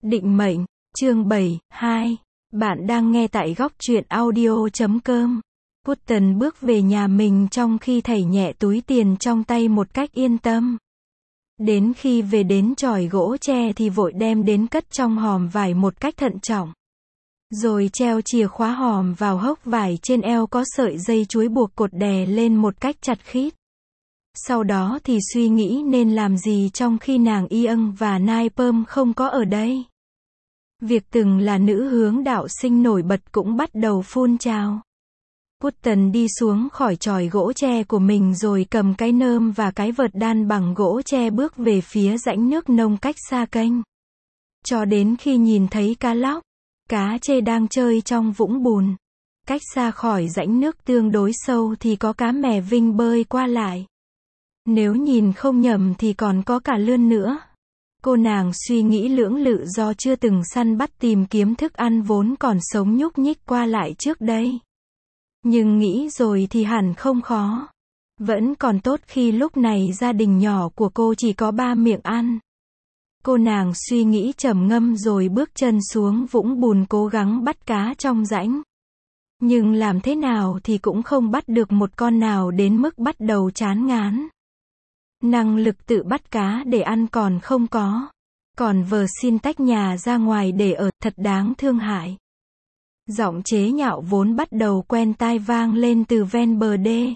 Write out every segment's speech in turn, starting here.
Định mệnh, chương 7, 2. Bạn đang nghe tại góc truyện audio.com. Putin bước về nhà mình trong khi thảy nhẹ túi tiền trong tay một cách yên tâm. Đến khi về đến chòi gỗ tre thì vội đem đến cất trong hòm vải một cách thận trọng. Rồi treo chìa khóa hòm vào hốc vải trên eo có sợi dây chuối buộc cột đè lên một cách chặt khít. Sau đó thì suy nghĩ nên làm gì trong khi nàng Iâng và Nai Pơm không có ở đây. Việc từng là nữ hướng đạo sinh nổi bật cũng bắt đầu phun trào. Putin đi xuống khỏi chòi gỗ tre của mình rồi cầm cái nơm và cái vợt đan bằng gỗ tre bước về phía rãnh nước nông cách xa kênh. Cho đến khi nhìn thấy cá lóc, cá trê đang chơi trong vũng bùn. Cách xa khỏi rãnh nước tương đối sâu thì có cá mè vinh bơi qua lại. Nếu nhìn không nhầm thì còn có cả lươn nữa. Cô nàng suy nghĩ lưỡng lự do chưa từng săn bắt tìm kiếm thức ăn vốn còn sống nhúc nhích qua lại trước đây. Nhưng nghĩ rồi thì hẳn không khó. Vẫn còn tốt khi lúc này gia đình nhỏ của cô chỉ có 3 miệng ăn. Cô nàng suy nghĩ trầm ngâm rồi bước chân xuống vũng bùn cố gắng bắt cá trong rãnh. Nhưng làm thế nào thì cũng không bắt được một con nào đến mức bắt đầu chán ngán. Năng lực tự bắt cá để ăn còn không có. Còn vờ xin tách nhà ra ngoài để ở, thật đáng thương hại. Giọng chế nhạo vốn bắt đầu quen tai vang lên từ ven bờ đê.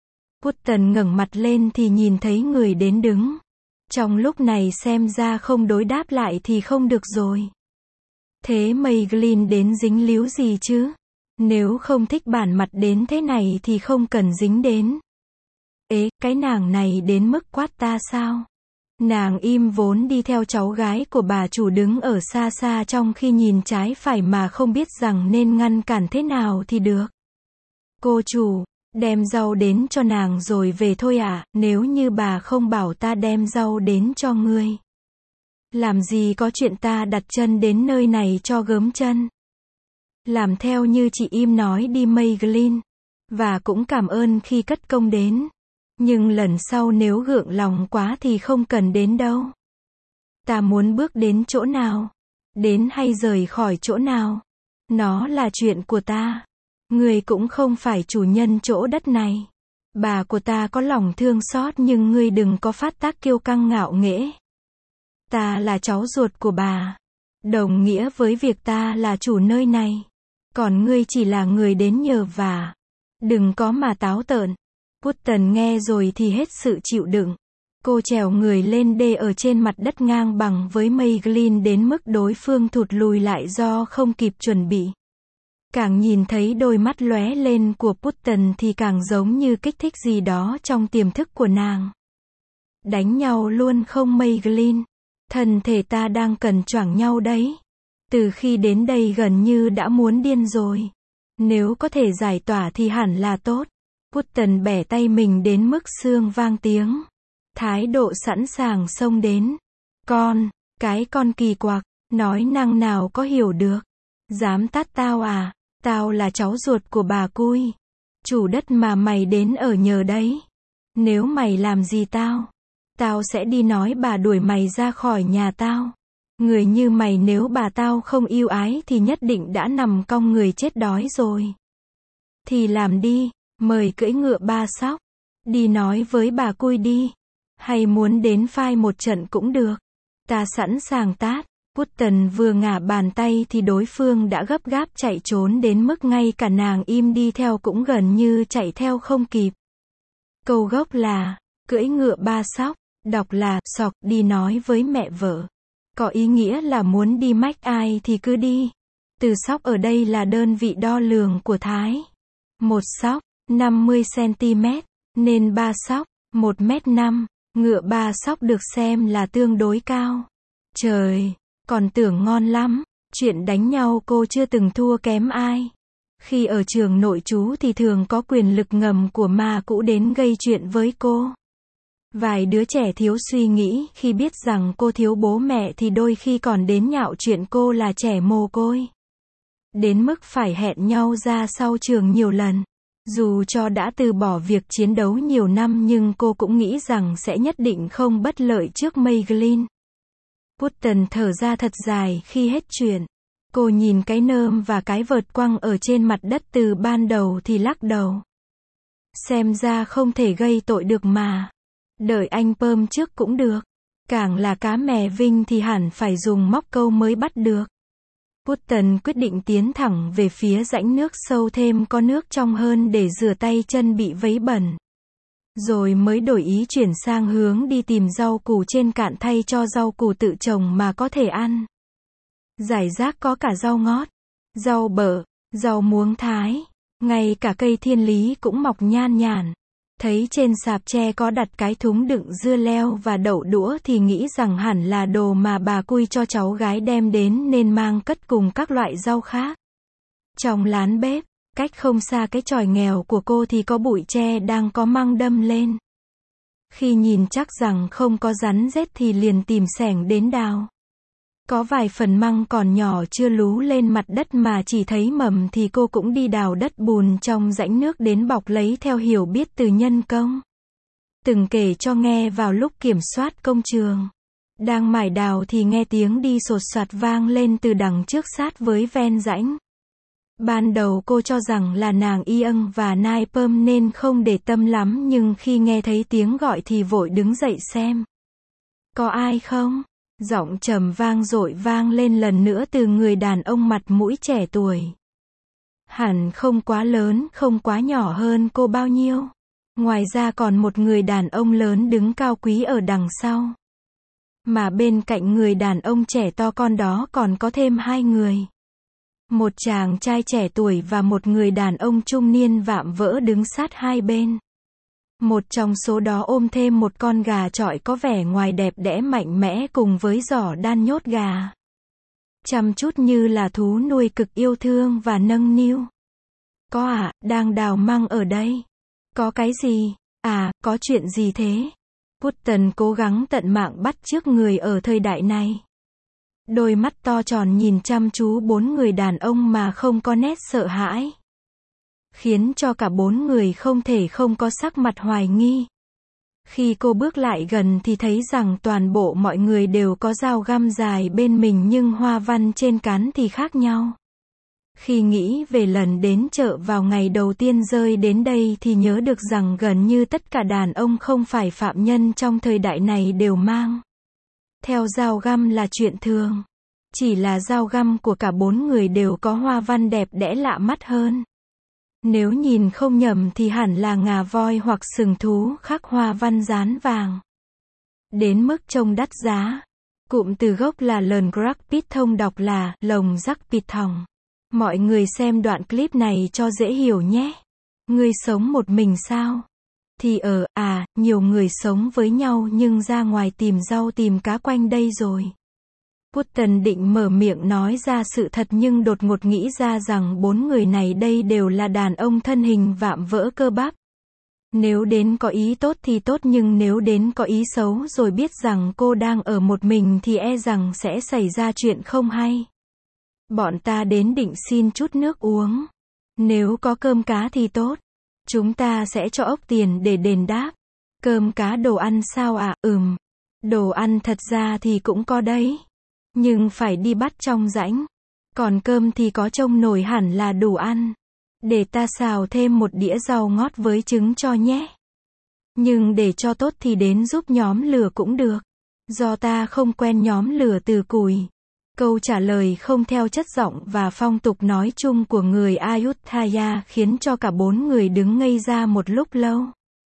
Putin ngẩng mặt lên thì nhìn thấy người đến đứng. Trong lúc này xem ra không đối đáp lại thì không được rồi. Thế Meiglin đến dính líu gì chứ? Nếu không thích bản mặt đến thế này thì không cần dính đến. Ế, cái nàng này đến mức quát ta sao? Nàng im vốn đi theo cháu gái của bà chủ đứng ở xa xa trong khi nhìn trái phải mà không biết rằng nên ngăn cản thế nào thì được. Cô chủ, đem rau đến cho nàng rồi về thôi ạ, nếu như bà không bảo ta đem rau đến cho ngươi. Làm gì có chuyện ta đặt chân đến nơi này cho gớm chân. Làm theo như chị im nói đi Meiglin. Và cũng cảm ơn khi cất công đến. Nhưng lần sau nếu gượng lòng quá thì không cần đến đâu. Ta muốn bước đến chỗ nào? Đến hay rời khỏi chỗ nào? Nó là chuyện của ta. Ngươi cũng không phải chủ nhân chỗ đất này. Bà của ta có lòng thương xót nhưng ngươi đừng có phát tác kiêu căng ngạo nghễ. Ta là cháu ruột của bà. Đồng nghĩa với việc ta là chủ nơi này. Còn ngươi chỉ là người đến nhờ vả. Đừng có mà táo tợn. Putin nghe rồi thì hết sự chịu đựng. Cô trèo người lên đê ở trên mặt đất ngang bằng với Meiglin đến mức đối phương thụt lùi lại do không kịp chuẩn bị. Càng nhìn thấy đôi mắt lóe lên của Putin thì càng giống như kích thích gì đó trong tiềm thức của nàng. Đánh nhau luôn không Meiglin? Thân thể ta đang cần choảng nhau đấy. Từ khi đến đây gần như đã muốn điên rồi. Nếu có thể giải tỏa thì hẳn là tốt. Putin bẻ tay mình đến mức xương vang tiếng. Thái độ sẵn sàng xông đến. Cái con kỳ quặc, nói năng nào có hiểu được. Dám tát tao à? Tao là cháu ruột của bà Cui. Chủ đất mà mày đến ở nhờ đấy. Nếu mày làm gì tao sẽ đi nói bà đuổi mày ra khỏi nhà tao. Người như mày nếu bà tao không yêu ái thì nhất định đã nằm cong người chết đói rồi. Thì làm đi. Mời cưỡi ngựa 3 sóc. Đi nói với bà Cui đi. Hay muốn đến phai một trận cũng được. Ta sẵn sàng tát. Putin vừa ngả bàn tay thì đối phương đã gấp gáp chạy trốn đến mức ngay cả nàng im đi theo cũng gần như chạy theo không kịp. Câu gốc là cưỡi ngựa 3 sóc, đọc là sọc đi nói với mẹ vợ. Có ý nghĩa là muốn đi mách ai thì cứ đi. Từ sóc ở đây là đơn vị đo lường của Thái. Một sóc 50 cm, nên 3 sóc, 1m5, ngựa 3 sóc được xem là tương đối cao. Trời, còn tưởng ngon lắm, chuyện đánh nhau cô chưa từng thua kém ai. Khi ở trường nội trú thì thường có quyền lực ngầm của ma cũ đến gây chuyện với cô. Vài đứa trẻ thiếu suy nghĩ khi biết rằng cô thiếu bố mẹ thì đôi khi còn đến nhạo chuyện cô là trẻ mồ côi. Đến mức phải hẹn nhau ra sau trường nhiều lần. Dù cho đã từ bỏ việc chiến đấu nhiều năm nhưng cô cũng nghĩ rằng sẽ nhất định không bất lợi trước Meiglin. Button thở ra thật dài khi hết chuyện. Cô nhìn cái nơm và cái vợt quăng ở trên mặt đất từ ban đầu thì lắc đầu. Xem ra không thể gây tội được mà. Đợi anh Pơm trước cũng được. Càng là cá mè vinh thì hẳn phải dùng móc câu mới bắt được. Button quyết định tiến thẳng về phía rãnh nước sâu thêm có nước trong hơn để rửa tay chân bị vấy bẩn. Rồi mới đổi ý chuyển sang hướng đi tìm rau củ trên cạn thay cho rau củ tự trồng mà có thể ăn. Rải rác có cả rau ngót, rau bở, rau muống thái, ngay cả cây thiên lý cũng mọc nhan nhản. Thấy trên sạp tre có đặt cái thúng đựng dưa leo và đậu đũa thì nghĩ rằng hẳn là đồ mà bà Cui cho cháu gái đem đến nên mang cất cùng các loại rau khác. Trong lán bếp, cách không xa cái chòi nghèo của cô thì có bụi tre đang có măng đâm lên. Khi nhìn chắc rằng không có rắn rết thì liền tìm xẻng đến đào. Có vài phần măng còn nhỏ chưa lú lên mặt đất mà chỉ thấy mầm thì cô cũng đi đào đất bùn trong rãnh nước đến bọc lấy theo hiểu biết từ nhân công. Từng kể cho nghe vào lúc kiểm soát công trường. Đang mải đào thì nghe tiếng đi sột soạt vang lên từ đằng trước sát với ven rãnh. Ban đầu cô cho rằng là nàng Y Âng và Nai Pơm nên không để tâm lắm nhưng khi nghe thấy tiếng gọi thì vội đứng dậy xem. Có ai không? Giọng trầm vang dội vang lên lần nữa từ người đàn ông mặt mũi trẻ tuổi. Hẳn không quá lớn, không quá nhỏ hơn cô bao nhiêu. Ngoài ra còn một người đàn ông lớn đứng cao quý ở đằng sau. Mà bên cạnh người đàn ông trẻ to con đó còn có thêm hai người. Một chàng trai trẻ tuổi và một người đàn ông trung niên vạm vỡ đứng sát hai bên. Một trong số đó ôm thêm một con gà chọi có vẻ ngoài đẹp đẽ mạnh mẽ cùng với giỏ đan nhốt gà. Chăm chút như là thú nuôi cực yêu thương và nâng niu. Có à, đang đào măng ở đây. Có cái gì? À, có chuyện gì thế? Button cố gắng tận mạng bắt chước người ở thời đại này. Đôi mắt to tròn nhìn chăm chú bốn người đàn ông mà không có nét sợ hãi. Khiến cho cả bốn người không thể không có sắc mặt hoài nghi. Khi cô bước lại gần thì thấy rằng toàn bộ mọi người đều có dao găm dài bên mình nhưng hoa văn trên cán thì khác nhau. Khi nghĩ về lần đến chợ vào ngày đầu tiên rơi đến đây thì nhớ được rằng gần như tất cả đàn ông không phải phạm nhân trong thời đại này đều mang theo dao găm là chuyện thường. Chỉ là dao găm của cả bốn người đều có hoa văn đẹp đẽ lạ mắt hơn. Nếu nhìn không nhầm thì hẳn là ngà voi hoặc sừng thú khắc hoa văn dán vàng. Đến mức trông đắt giá. Cụm từ gốc là lờn Grac Pit thông đọc là lồng rắc pịt thòng. Mọi người xem đoạn clip này cho dễ hiểu nhé. Ngươi sống một mình sao? Thì nhiều người sống với nhau nhưng ra ngoài tìm rau tìm cá quanh đây rồi. Button định mở miệng nói ra sự thật nhưng đột ngột nghĩ ra rằng bốn người này đây đều là đàn ông thân hình vạm vỡ cơ bắp. Nếu đến có ý tốt thì tốt nhưng nếu đến có ý xấu rồi biết rằng cô đang ở một mình thì e rằng sẽ xảy ra chuyện không hay. Bọn ta đến định xin chút nước uống. Nếu có cơm cá thì tốt. Chúng ta sẽ cho ốc tiền để đền đáp. Cơm cá đồ ăn sao ạ? Đồ ăn thật ra thì cũng có đấy. Nhưng phải đi bắt trong rãnh. Còn cơm thì có trông nổi hẳn là đủ ăn. Để ta xào thêm một đĩa rau ngót với trứng cho nhé. Nhưng để cho tốt thì đến giúp nhóm lửa cũng được. Do ta không quen nhóm lửa từ củi. Câu trả lời không theo chất giọng và phong tục nói chung của người Ayutthaya khiến cho cả bốn người đứng ngây ra một lúc lâu.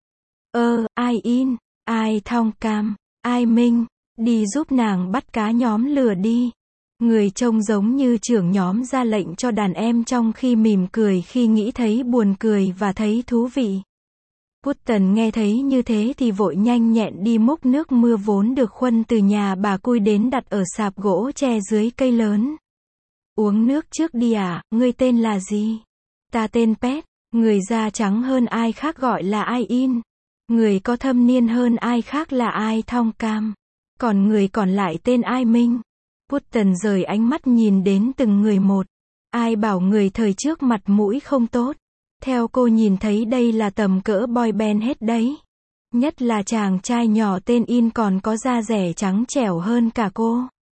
Ai In, ai Thong Cam, ai Minh, đi giúp nàng bắt cá nhóm lửa đi. Người trông giống như trưởng nhóm ra lệnh cho đàn em trong khi mỉm cười khi nghĩ thấy buồn cười và thấy thú vị. Button nghe thấy như thế thì vội nhanh nhẹn đi múc nước mưa vốn được khuân từ nhà bà Cui đến đặt ở sạp gỗ tre dưới cây lớn. Uống nước trước đi à, ngươi tên là gì? Ta tên Pet, người da trắng hơn ai khác gọi là ai In. Người có thâm niên hơn ai khác là ai Thong Cam. Còn người còn lại tên ai Minh. Button rời ánh mắt nhìn đến từng người một. Ai bảo người thời trước mặt mũi không tốt. Theo cô nhìn thấy đây là tầm cỡ boy band hết đấy. Nhất là chàng trai nhỏ tên In còn có da rẻ trắng trẻo hơn cả cô.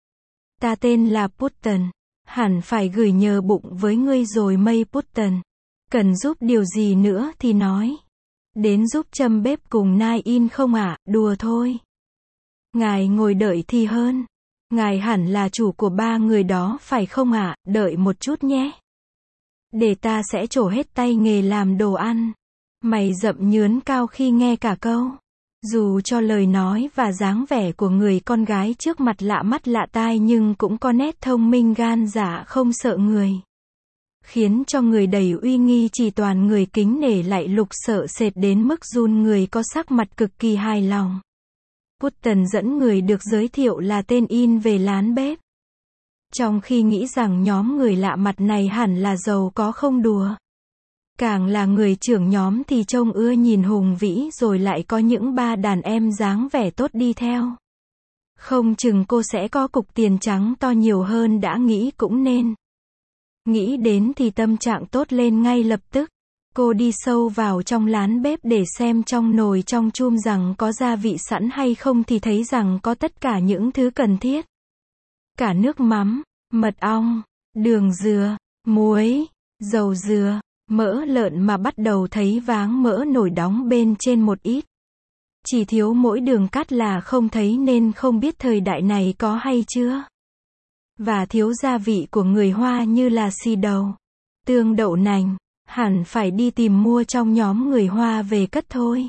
Ta tên là Putten. Hẳn phải gửi nhờ bụng với ngươi rồi mây Putten. Cần giúp điều gì nữa thì nói. Đến giúp châm bếp cùng Nai In không ạ? Đùa thôi. Ngài ngồi đợi thì hơn. Ngài hẳn là chủ của 3 người đó phải không ạ? Đợi một chút nhé. Để ta sẽ trổ hết tay nghề làm đồ ăn. Mày rậm nhướn cao khi nghe cả câu. Dù cho lời nói và dáng vẻ của người con gái trước mặt lạ mắt lạ tai nhưng cũng có nét thông minh gan dạ không sợ người. Khiến cho người đầy uy nghi chỉ toàn người kính nể lại lục sợ sệt đến mức run người có sắc mặt cực kỳ hài lòng. Putten dẫn người được giới thiệu là tên In về lán bếp. Trong khi nghĩ rằng nhóm người lạ mặt này hẳn là giàu có không đùa. Càng là người trưởng nhóm thì trông ưa nhìn hùng vĩ rồi lại có những ba đàn em dáng vẻ tốt đi theo. Không chừng cô sẽ có cục tiền trắng to nhiều hơn đã nghĩ cũng nên. Nghĩ đến thì tâm trạng tốt lên ngay lập tức. Cô đi sâu vào trong lán bếp để xem trong nồi trong chum rằng có gia vị sẵn hay không thì thấy rằng có tất cả những thứ cần thiết. Cả nước mắm, mật ong, đường dừa, muối, dầu dừa, mỡ lợn mà bắt đầu thấy váng mỡ nổi đóng bên trên một ít. Chỉ thiếu mỗi đường cắt là không thấy nên không biết thời đại này có hay chưa. Và thiếu gia vị của người Hoa như là xì dầu, tương đậu nành, hẳn phải đi tìm mua trong nhóm người Hoa về cất thôi.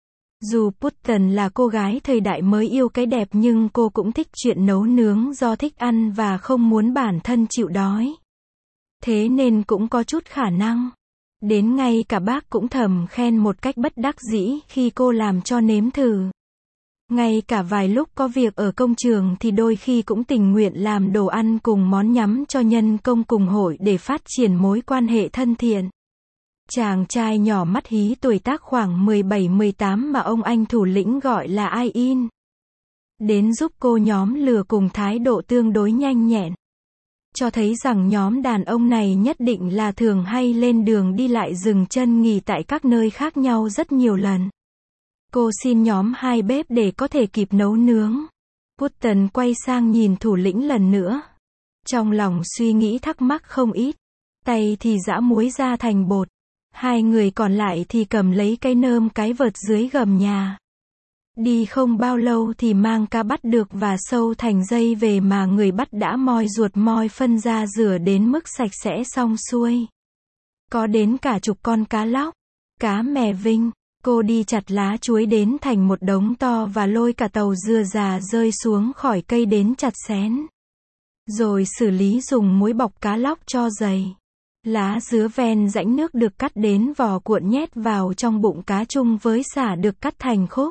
Dù Putten là cô gái thời đại mới yêu cái đẹp nhưng cô cũng thích chuyện nấu nướng do thích ăn và không muốn bản thân chịu đói. Thế nên cũng có chút khả năng. Đến ngay cả bác cũng thầm khen một cách bất đắc dĩ khi cô làm cho nếm thử. Ngay cả vài lúc có việc ở công trường thì đôi khi cũng tình nguyện làm đồ ăn cùng món nhắm cho nhân công cùng hội để phát triển mối quan hệ thân thiện. Chàng trai nhỏ mắt hí tuổi tác khoảng 17-18 mà ông anh thủ lĩnh gọi là Ai In. Đến giúp cô nhóm lừa cùng thái độ tương đối nhanh nhẹn. Cho thấy rằng nhóm đàn ông này nhất định là thường hay lên đường đi lại dừng chân nghỉ tại các nơi khác nhau rất nhiều lần. Cô xin nhóm 2 bếp để có thể kịp nấu nướng. Putten quay sang nhìn thủ lĩnh lần nữa. Trong lòng suy nghĩ thắc mắc không ít. Tay thì giã muối ra thành bột. 2 người còn lại thì cầm lấy cái nơm cái vợt dưới gầm nhà. Đi không bao lâu thì mang cá bắt được và sâu thành dây về mà người bắt đã moi ruột moi phân ra rửa đến mức sạch sẽ xong xuôi. Có đến cả chục con cá lóc, cá mè vinh. Cô đi chặt lá chuối đến thành một đống to và lôi cả tàu dừa già rơi xuống khỏi cây đến chặt xén. Rồi xử lý dùng muối bọc cá lóc cho dày. Lá dứa ven rãnh nước được cắt đến vỏ cuộn nhét vào trong bụng cá chung với sả được cắt thành khúc.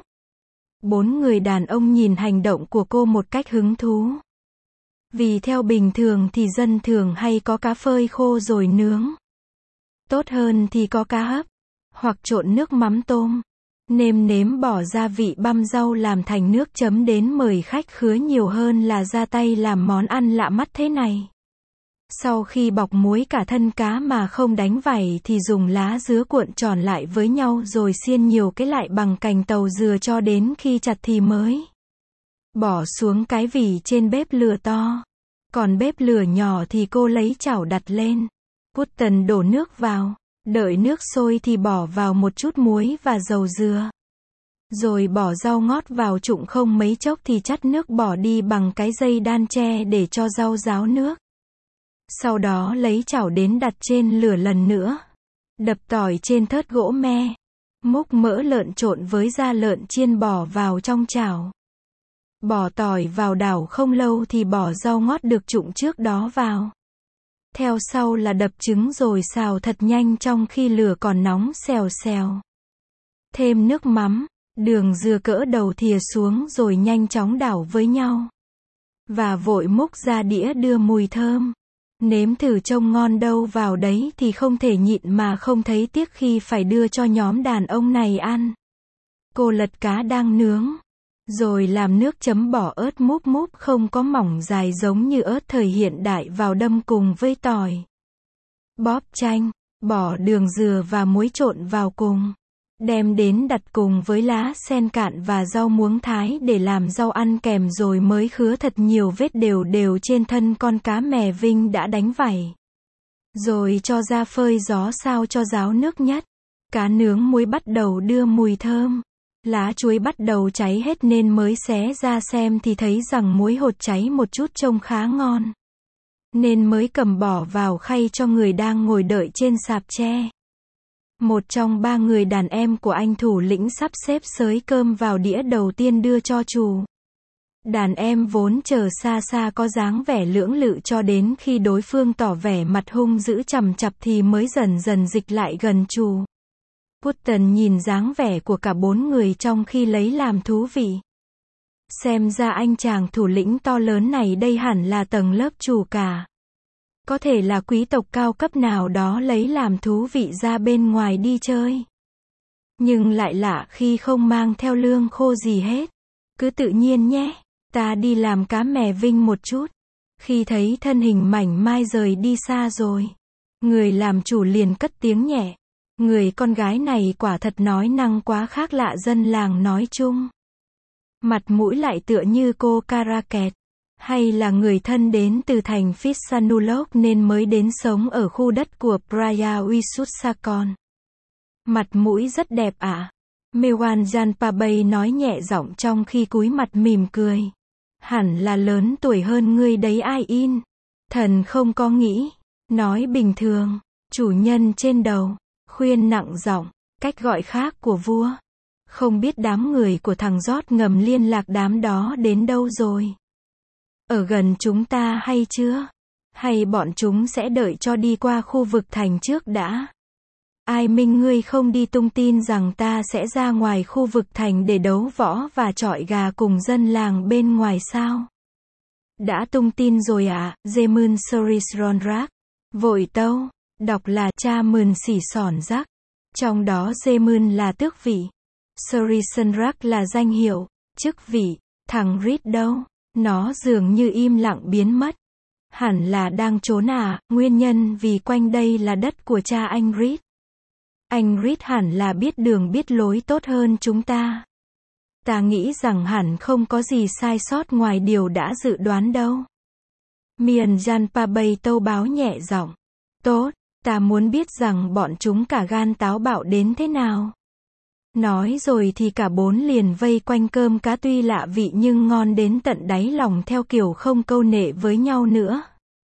4 người đàn ông nhìn hành động của cô một cách hứng thú. Vì theo bình thường thì dân thường hay có cá phơi khô rồi nướng. Tốt hơn thì có cá hấp, hoặc trộn nước mắm tôm, nêm nếm bỏ gia vị băm rau làm thành nước chấm đến mời khách khứa nhiều hơn là ra tay làm món ăn lạ mắt thế này. Sau khi bọc muối cả thân cá mà không đánh vảy thì dùng lá dứa cuộn tròn lại với nhau rồi xiên nhiều cái lại bằng cành tàu dừa cho đến khi chặt thì mới bỏ xuống cái vỉ trên bếp lửa to. Còn bếp lửa nhỏ thì cô lấy chảo đặt lên. Putten đổ nước vào. Đợi nước sôi thì bỏ vào một chút muối và dầu dừa. Rồi bỏ rau ngót vào trụng không mấy chốc thì chắt nước bỏ đi bằng cái dây đan tre để cho rau ráo nước. Sau đó lấy chảo đến đặt trên lửa lần nữa. Đập tỏi trên thớt gỗ me. Múc mỡ lợn trộn với da lợn chiên bỏ vào trong chảo. Bỏ tỏi vào đảo không lâu thì bỏ rau ngót được trụng trước đó vào. Theo sau là đập trứng rồi xào thật nhanh trong khi lửa còn nóng xèo xèo. Thêm nước mắm, đường dừa cỡ đầu thìa xuống rồi nhanh chóng đảo với nhau. Và vội múc ra đĩa đưa mùi thơm. Nếm thử trông ngon đâu vào đấy thì không thể nhịn mà không thấy tiếc khi phải đưa cho nhóm đàn ông này ăn. Cô lật cá đang nướng. Rồi làm nước chấm bỏ ớt múp múp không có mỏng dài giống như ớt thời hiện đại vào đâm cùng với tỏi. Bóp chanh, bỏ đường dừa và muối trộn vào cùng. Đem đến đặt cùng với lá sen cạn và rau muống thái để làm rau ăn kèm rồi mới khứa thật nhiều vết đều đều trên thân con cá mè Vinh đã đánh vảy. Rồi cho ra phơi gió sao cho ráo nước nhất. Cá nướng muối bắt đầu đưa mùi thơm. Lá chuối bắt đầu cháy hết nên mới xé ra xem thì thấy rằng muối hột cháy một chút trông khá ngon. Nên mới cầm bỏ vào khay cho người đang ngồi đợi trên sạp tre. Một trong 3 người đàn em của anh thủ lĩnh sắp xếp xới cơm vào đĩa đầu tiên đưa cho chủ. Đàn em vốn chờ xa xa có dáng vẻ lưỡng lự cho đến khi đối phương tỏ vẻ mặt hung dữ chằm chặp thì mới dần dần dịch lại gần chủ. Putten nhìn dáng vẻ của cả 4 người trong khi lấy làm thú vị. Xem ra anh chàng thủ lĩnh to lớn này đây hẳn là tầng lớp chủ cả. Có thể là quý tộc cao cấp nào đó lấy làm thú vị ra bên ngoài đi chơi. Nhưng lại lạ khi không mang theo lương khô gì hết. Cứ tự nhiên nhé, ta đi làm cá mè Vinh một chút. Khi thấy thân hình mảnh mai rời đi xa rồi, người làm chủ liền cất tiếng nhẹ. Người con gái này quả thật nói năng quá khác lạ dân làng nói chung. Mặt mũi lại tựa như cô Caracat. Hay là người thân đến từ thành Phitsanulok nên mới đến sống ở khu đất của Praia Wisutsakon. Mặt mũi rất đẹp ạ. Mewan Janpabay nói nhẹ giọng trong khi cúi mặt mỉm cười. Hẳn là lớn tuổi hơn ngươi đấy ai in. Thần không có nghĩ. Nói bình thường. Chủ nhân trên đầu. Khuyên nặng giọng. Cách gọi khác của vua. Không biết đám người của thằng rót ngầm liên lạc đám đó đến đâu rồi. Ở gần chúng ta hay chưa? Hay bọn chúng sẽ đợi cho đi qua khu vực thành trước đã? Ai minh ngươi không đi tung tin rằng ta sẽ ra ngoài khu vực thành để đấu võ và chọi gà cùng dân làng bên ngoài sao? Đã tung tin rồi ạ, Zemun Serisronrak. Vội tâu, đọc là cha mườn xỉ sòn rắc. Trong đó Zemun là tước vị. Serisonrak là danh hiệu, chức vị. Thằng Reed đâu? Nó dường như im lặng biến mất. Hẳn là đang trốn à, nguyên nhân vì quanh đây là đất của cha anh Reed. Anh Reed hẳn là biết đường biết lối tốt hơn chúng ta. Ta nghĩ rằng hẳn không có gì sai sót ngoài điều đã dự đoán đâu. Miền Janpabay tâu báo nhẹ giọng. Tốt, ta muốn biết rằng bọn chúng cả gan táo bạo đến thế nào. Nói rồi thì cả 4 liền vây quanh cơm cá tuy lạ vị nhưng ngon đến tận đáy lòng theo kiểu không câu nệ với nhau nữa.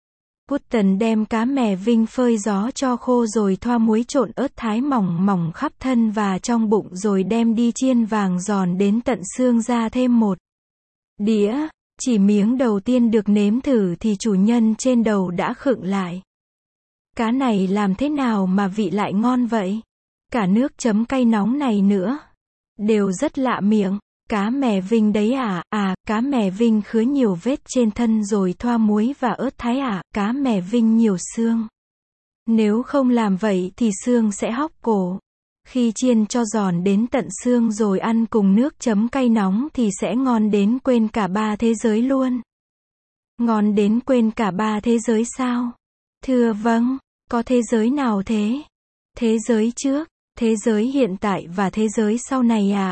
Putten đem cá mè Vinh phơi gió cho khô rồi thoa muối trộn ớt thái mỏng mỏng khắp thân và trong bụng rồi đem đi chiên vàng giòn đến tận xương ra thêm một đĩa. Chỉ miếng đầu tiên được nếm thử thì chủ nhân trên đầu đã khựng lại. Cá này làm thế nào mà vị lại ngon vậy? Cả nước chấm cay nóng này nữa. Đều rất lạ miệng. Cá mè Vinh đấy à? À, cá mè Vinh khứa nhiều vết trên thân rồi thoa muối và ớt thái à? Cá mè Vinh nhiều xương. Nếu không làm vậy thì xương sẽ hóc cổ. Khi chiên cho giòn đến tận xương rồi ăn cùng nước chấm cay nóng thì sẽ ngon đến quên cả 3 thế giới luôn. Ngon đến quên cả 3 thế giới sao? Thưa vâng, có thế giới nào thế? Thế giới trước, thế giới hiện tại và thế giới sau này à?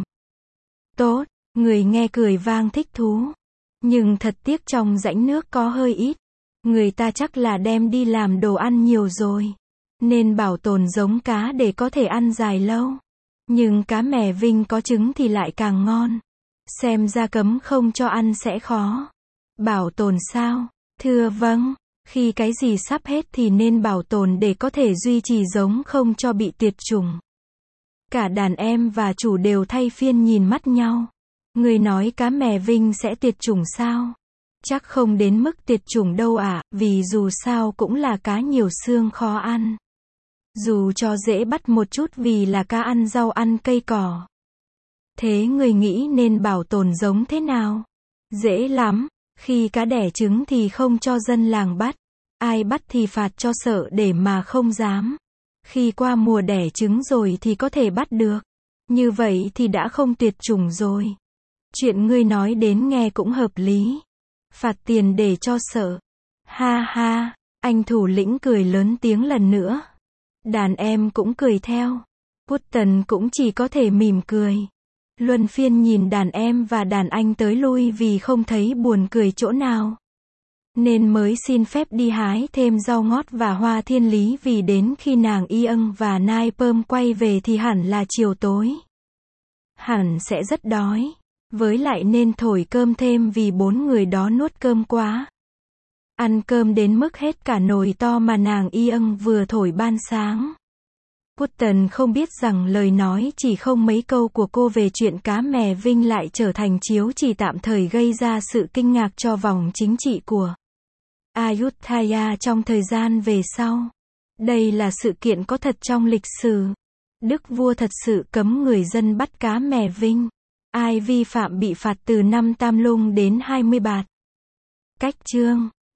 Tốt, người nghe cười vang thích thú. Nhưng thật tiếc trong rãnh nước có hơi ít. Người ta chắc là đem đi làm đồ ăn nhiều rồi. Nên bảo tồn giống cá để có thể ăn dài lâu. Nhưng cá mè Vinh có trứng thì lại càng ngon. Xem ra cấm không cho ăn sẽ khó. Bảo tồn sao? Thưa vâng, khi cái gì sắp hết thì nên bảo tồn để có thể duy trì giống không cho bị tuyệt chủng. Cả đàn em và chủ đều thay phiên nhìn mắt nhau. Người nói cá mè Vinh sẽ tuyệt chủng sao? Chắc không đến mức tuyệt chủng đâu ạ, vì dù sao cũng là cá nhiều xương khó ăn. Dù cho dễ bắt một chút vì là cá ăn rau ăn cây cỏ. Thế người nghĩ nên bảo tồn giống thế nào? Dễ lắm, khi cá đẻ trứng thì không cho dân làng bắt. Ai bắt thì phạt cho sợ để mà không dám. Khi qua mùa đẻ trứng rồi thì có thể bắt được. Như vậy thì đã không tuyệt chủng rồi. Chuyện ngươi nói đến nghe cũng hợp lý. Phạt tiền để cho sợ. Ha ha, anh thủ lĩnh cười lớn tiếng lần nữa. Đàn em cũng cười theo. Putin cũng chỉ có thể mỉm cười. Luân phiên nhìn đàn em và đàn anh tới lui vì không thấy buồn cười chỗ nào. Nên mới xin phép đi hái thêm rau ngót và hoa thiên lý vì đến khi nàng Iâng và Nai Pơm quay về thì hẳn là chiều tối. Hẳn sẽ rất đói. Với lại nên thổi cơm thêm vì 4 người đó nuốt cơm quá. Ăn cơm đến mức hết cả nồi to mà nàng Iâng vừa thổi ban sáng. Putin không biết rằng lời nói chỉ không mấy câu của cô về chuyện cá mè Vinh lại trở thành chiếu chỉ tạm thời gây ra sự kinh ngạc cho vòng chính trị của Ayutthaya trong thời gian về sau. Đây là sự kiện có thật trong lịch sử. Đức vua thật sự cấm người dân bắt cá mè Vinh. Ai vi phạm bị phạt từ 5 tam lung đến 20 bạt. Cách chương